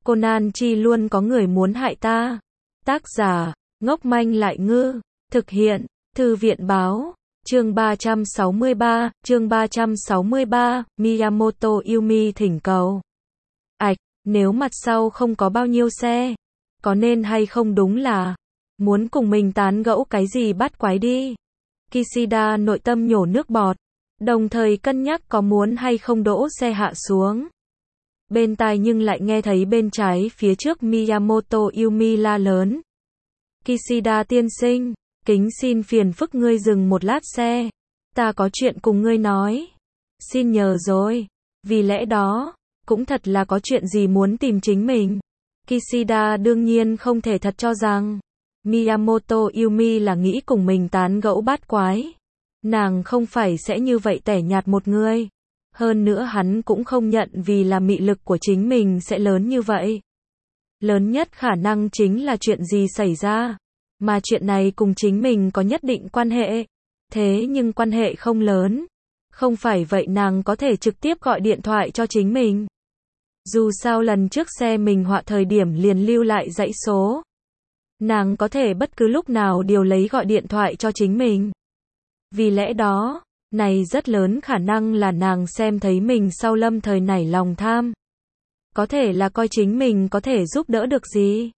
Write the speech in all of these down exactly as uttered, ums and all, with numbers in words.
Conan chi luôn có người muốn hại ta. Tác giả, ngốc manh lại ngư. Thực hiện, Thư viện báo. Chương ba trăm sáu mươi ba, chương ba trăm sáu mươi ba, Miyamoto Yumi thỉnh cầu. Ảch, nếu mặt sau không có bao nhiêu xe, có nên hay không đúng là muốn cùng mình tán gẫu cái gì bắt quái đi. Kishida nội tâm nhổ nước bọt, đồng thời cân nhắc có muốn hay không đỗ xe hạ xuống. Bên tai nhưng lại nghe thấy bên trái phía trước Miyamoto Yumi la lớn. Kishida tiên sinh, kính xin phiền phức ngươi dừng một lát xe. Ta có chuyện cùng ngươi nói. Xin nhờ rồi. Vì lẽ đó, cũng thật là có chuyện gì muốn tìm chính mình. Kishida đương nhiên không thể thật cho rằng Miyamoto Yumi là nghĩ cùng mình tán gẫu bát quái. Nàng không phải sẽ như vậy tẻ nhạt một người. Hơn nữa hắn cũng không nhận vì là mị lực của chính mình sẽ lớn như vậy. Lớn nhất khả năng chính là chuyện gì xảy ra. Mà chuyện này cùng chính mình có nhất định quan hệ. Thế nhưng quan hệ không lớn. Không phải vậy nàng có thể trực tiếp gọi điện thoại cho chính mình. Dù sao lần trước xe mình họa thời điểm liền lưu lại dãy số. Nàng có thể bất cứ lúc nào điều lấy gọi điện thoại cho chính mình. Vì lẽ đó, này rất lớn khả năng là nàng xem thấy mình sau lâm thời nảy lòng tham. Có thể là coi chính mình có thể giúp đỡ được gì.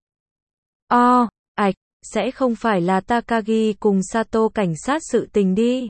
O, ạch, sẽ không phải là Takagi cùng Sato cảnh sát sự tình đi.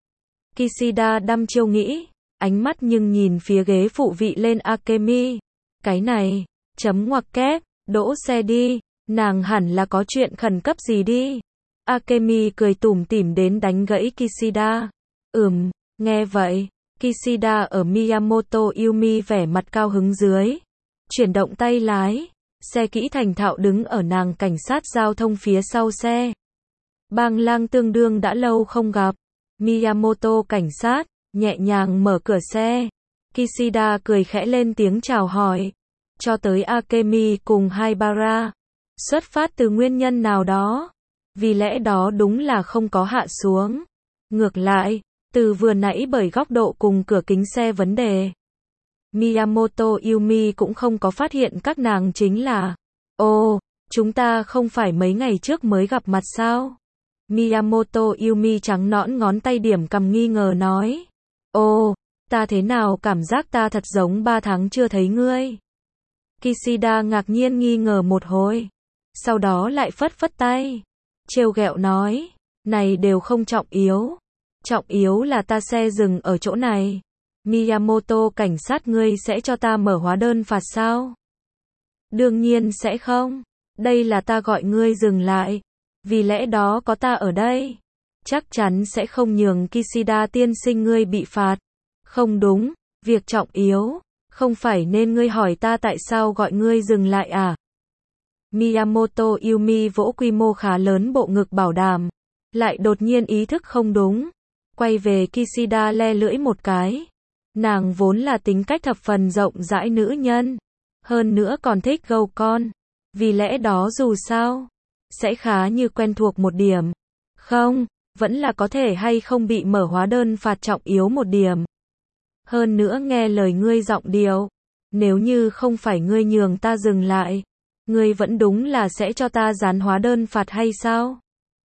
Kishida đăm chiêu nghĩ, ánh mắt nhưng nhìn phía ghế phụ vị lên Akemi. Cái này, chấm ngoặc kép, đỗ xe đi, nàng hẳn là có chuyện khẩn cấp gì đi. Akemi cười tủm tỉm đến đánh gãy Kishida. Ừm, nghe vậy, Kishida ở Miyamoto Yumi vẻ mặt cao hứng dưới. Chuyển động tay lái, xe kỹ thành thạo đứng ở nàng cảnh sát giao thông phía sau xe. Bang lang tương đương đã lâu không gặp. Miyamoto cảnh sát, nhẹ nhàng mở cửa xe. Kishida cười khẽ lên tiếng chào hỏi. Cho tới Akemi cùng Haibara. Xuất phát từ nguyên nhân nào đó. Vì lẽ đó đúng là không có hạ xuống. Ngược lại, từ vừa nãy bởi góc độ cùng cửa kính xe vấn đề. Miyamoto Yumi cũng không có phát hiện các nàng chính là. Ồ, chúng ta không phải mấy ngày trước mới gặp mặt sao? Miyamoto Yumi trắng nõn ngón tay điểm cầm nghi ngờ nói. Ồ, ta thế nào cảm giác ta thật giống ba tháng chưa thấy ngươi. Kishida ngạc nhiên nghi ngờ một hồi. Sau đó lại phất phất tay. Trêu ghẹo nói. Này đều không trọng yếu. Trọng yếu là ta xe dừng ở chỗ này. Miyamoto cảnh sát ngươi sẽ cho ta mở hóa đơn phạt sao? Đương nhiên sẽ không. Đây là ta gọi ngươi dừng lại. Vì lẽ đó có ta ở đây. Chắc chắn sẽ không nhường Kishida tiên sinh ngươi bị phạt. Không đúng, việc trọng yếu. Không phải nên ngươi hỏi ta tại sao gọi ngươi dừng lại à? Miyamoto Yumi vỗ quy mô khá lớn bộ ngực bảo đảm. Lại đột nhiên ý thức không đúng. Quay về Kishida le lưỡi một cái. Nàng vốn là tính cách thập phần rộng rãi nữ nhân. Hơn nữa còn thích gâu con. Vì lẽ đó dù sao, sẽ khá như quen thuộc một điểm. Không, vẫn là có thể hay không bị mở hóa đơn phạt trọng yếu một điểm. Hơn nữa nghe lời ngươi giọng điệu. Nếu như không phải ngươi nhường ta dừng lại, ngươi vẫn đúng là sẽ cho ta dán hóa đơn phạt hay sao?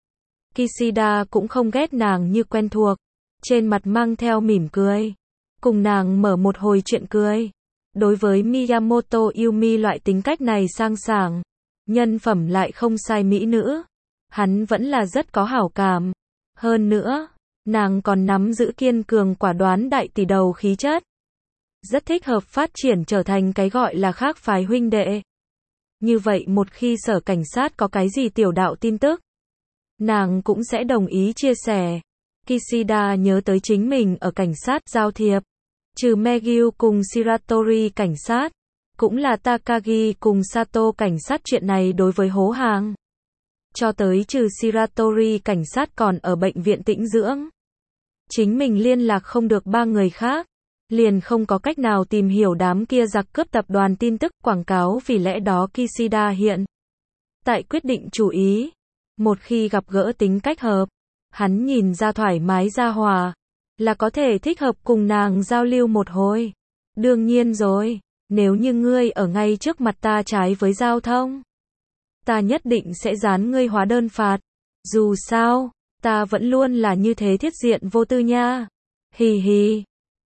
Kishida cũng không ghét nàng như quen thuộc. Trên mặt mang theo mỉm cười. Cùng nàng mở một hồi chuyện cười. Đối với Miyamoto Yumi loại tính cách này sang sảng, nhân phẩm lại không sai mỹ nữ, hắn vẫn là rất có hảo cảm. Hơn nữa, nàng còn nắm giữ kiên cường quả đoán đại tỷ đầu khí chất. Rất thích hợp phát triển trở thành cái gọi là khác phái huynh đệ. Như vậy một khi sở cảnh sát có cái gì tiểu đạo tin tức, nàng cũng sẽ đồng ý chia sẻ. Kishida nhớ tới chính mình ở cảnh sát giao thiệp. Trừ Megyu cùng Shiratori cảnh sát, cũng là Takagi cùng Sato cảnh sát chuyện này đối với hố hàng. Cho tới trừ Shiratori cảnh sát còn ở bệnh viện tĩnh dưỡng. Chính mình liên lạc không được ba người khác. Liền không có cách nào tìm hiểu đám kia giặc cướp tập đoàn tin tức quảng cáo vì lẽ đó Kishida hiện tại quyết định chú ý. Một khi gặp gỡ tính cách hợp, hắn nhìn ra thoải mái ra hòa, là có thể thích hợp cùng nàng giao lưu một hồi. Đương nhiên rồi, Nếu như ngươi ở ngay trước mặt ta trái với giao thông, ta nhất định sẽ dán ngươi hóa đơn phạt. Dù sao, ta vẫn luôn là như thế thiết diện vô tư nha. Hì hì.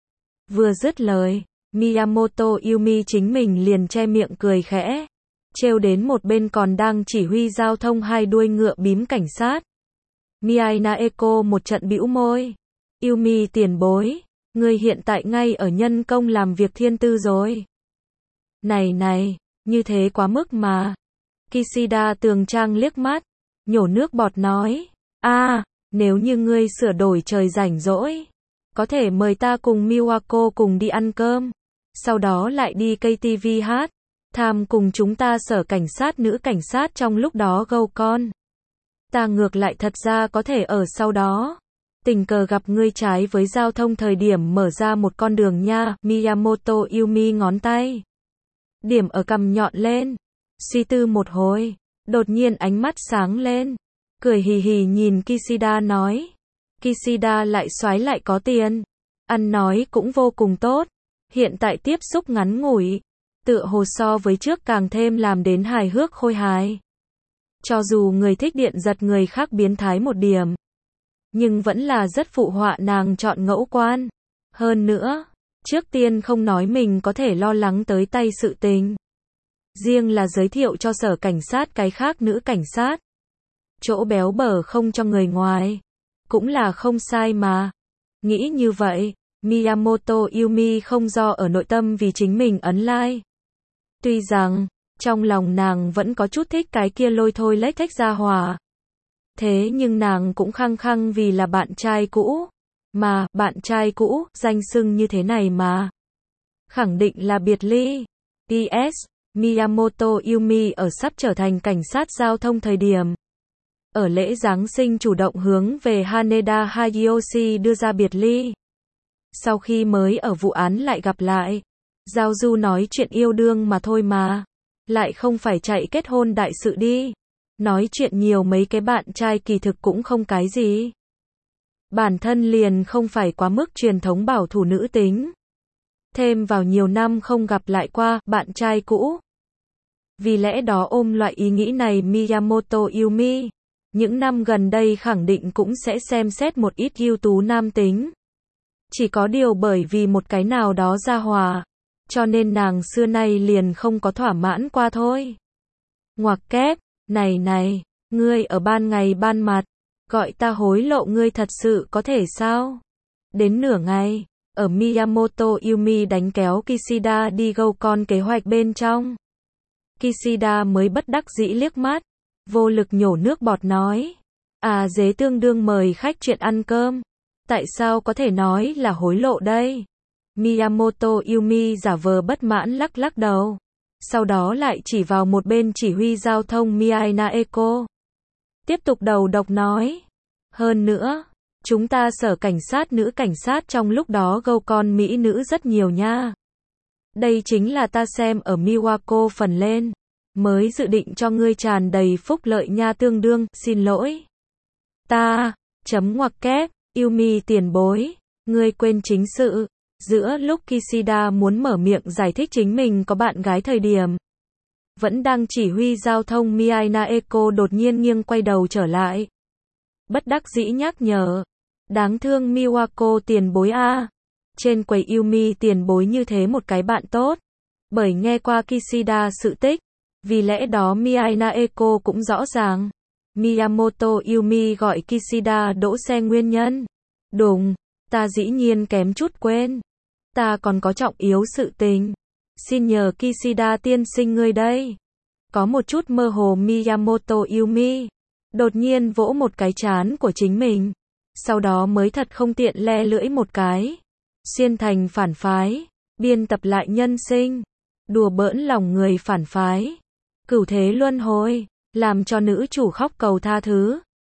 Vừa dứt lời, Miyamoto Yumi chính mình liền che miệng cười khẽ, trêu đến một bên còn đang chỉ huy giao thông hai đuôi ngựa bím cảnh sát. Miai Naeko một trận bĩu môi. Yumi tiền bối, ngươi hiện tại ngay ở nhân công làm việc thiên tư rồi. Này này, như thế quá mức mà. Kishida tường trang liếc mắt, nhổ nước bọt nói, a, à, nếu như ngươi sửa đổi trời rảnh rỗi, có thể mời ta cùng Miwako cùng đi ăn cơm, sau đó lại đi ca tê vê hát, tham cùng chúng ta sở cảnh sát nữ cảnh sát trong lúc đó gâu con. Ta ngược lại thật ra có thể ở sau đó, tình cờ gặp ngươi trái với giao thông thời điểm mở ra một con đường nha. Miyamoto Yumi ngón tay điểm ở cằm nhọn lên, suy tư một hồi, đột nhiên ánh mắt sáng lên, cười hì hì nhìn Kishida nói. Kishida lại xoái lại có tiền, ăn nói cũng vô cùng tốt, hiện tại tiếp xúc ngắn ngủi, tựa hồ so với trước càng thêm làm đến hài hước khôi hài. Cho dù người thích điện giật người khác biến thái một điểm, nhưng vẫn là rất phụ họa nàng chọn ngẫu quan. Hơn nữa, trước tiên không nói mình có thể lo lắng tới tay sự tình, riêng là giới thiệu cho sở cảnh sát cái khác nữ cảnh sát, chỗ béo bở không cho người ngoài, cũng là không sai mà. Nghĩ như vậy, Miyamoto Yumi không do ở nội tâm vì chính mình ấn like. Tuy rằng, trong lòng nàng vẫn có chút thích cái kia lôi thôi lếch thếch ra hỏa. Thế nhưng nàng cũng khăng khăng vì là bạn trai cũ. Mà, bạn trai cũ, danh xưng như thế này mà. Khẳng định là biệt ly. pê ét. Miyamoto Yumi ở sắp trở thành cảnh sát giao thông thời điểm. Ở lễ Giáng sinh chủ động hướng về Haneda Hayayoshi đưa ra biệt ly. Sau khi mới ở vụ án lại gặp lại. Giao du nói chuyện yêu đương mà thôi mà. Lại không phải chạy kết hôn đại sự đi. Nói chuyện nhiều mấy cái bạn trai kỳ thực cũng không cái gì. Bản thân liền không phải quá mức truyền thống bảo thủ nữ tính. Thêm vào nhiều năm không gặp lại qua bạn trai cũ. Vì lẽ đó ôm loại ý nghĩ này Miyamoto Yumi, những năm gần đây khẳng định cũng sẽ xem xét một ít ưu tú nam tính. Chỉ có điều bởi vì một cái nào đó ra hòa, cho nên nàng xưa nay liền không có thỏa mãn qua thôi. Ngoặc kép, này này, ngươi ở ban ngày ban mặt, gọi ta hối lộ ngươi thật sự có thể sao? Đến nửa ngày, ở Miyamoto Yumi đánh kéo Kishida đi gâu con kế hoạch bên trong. Kishida mới bất đắc dĩ liếc mắt, vô lực nhổ nước bọt nói. À dế tương đương mời khách chuyện ăn cơm. Tại sao có thể nói là hối lộ đây? Miyamoto Yumi giả vờ bất mãn lắc lắc đầu. Sau đó lại chỉ vào một bên chỉ huy giao thông Miai Naeko. Tiếp tục đầu độc nói. Hơn nữa, chúng ta sở cảnh sát nữ cảnh sát trong lúc đó gâu con mỹ nữ rất nhiều nha. Đây chính là ta xem ở Miwako phần lên. Mới dự định cho ngươi tràn đầy phúc lợi nha tương đương, xin lỗi. Ta, chấm ngoặc kép, Yumi tiền bối, ngươi quên chính sự. Giữa lúc Kishida muốn mở miệng giải thích chính mình có bạn gái thời điểm, vẫn đang chỉ huy giao thông Miai Naeko đột nhiên nghiêng quay đầu trở lại. Bất đắc dĩ nhắc nhở. Đáng thương Miwako tiền bối a. Trên quầy Yumi tiền bối như thế một cái bạn tốt. Bởi nghe qua Kishida sự tích, vì lẽ đó Miai Naeko cũng rõ ràng. Miyamoto Yumi gọi Kishida đỗ xe nguyên nhân. Đùng, ta dĩ nhiên kém chút quên. Ta còn có trọng yếu sự tình. Xin nhờ Kishida tiên sinh ngươi đây. Có một chút mơ hồ Miyamoto Yumi. Đột nhiên vỗ một cái trán của chính mình. Sau đó mới thật không tiện le lưỡi một cái. Xuyên thành phản phái. Biên tập lại nhân sinh. Đùa bỡn lòng người phản phái. Cửu thế luân hồi. Làm cho nữ chủ khóc cầu tha thứ.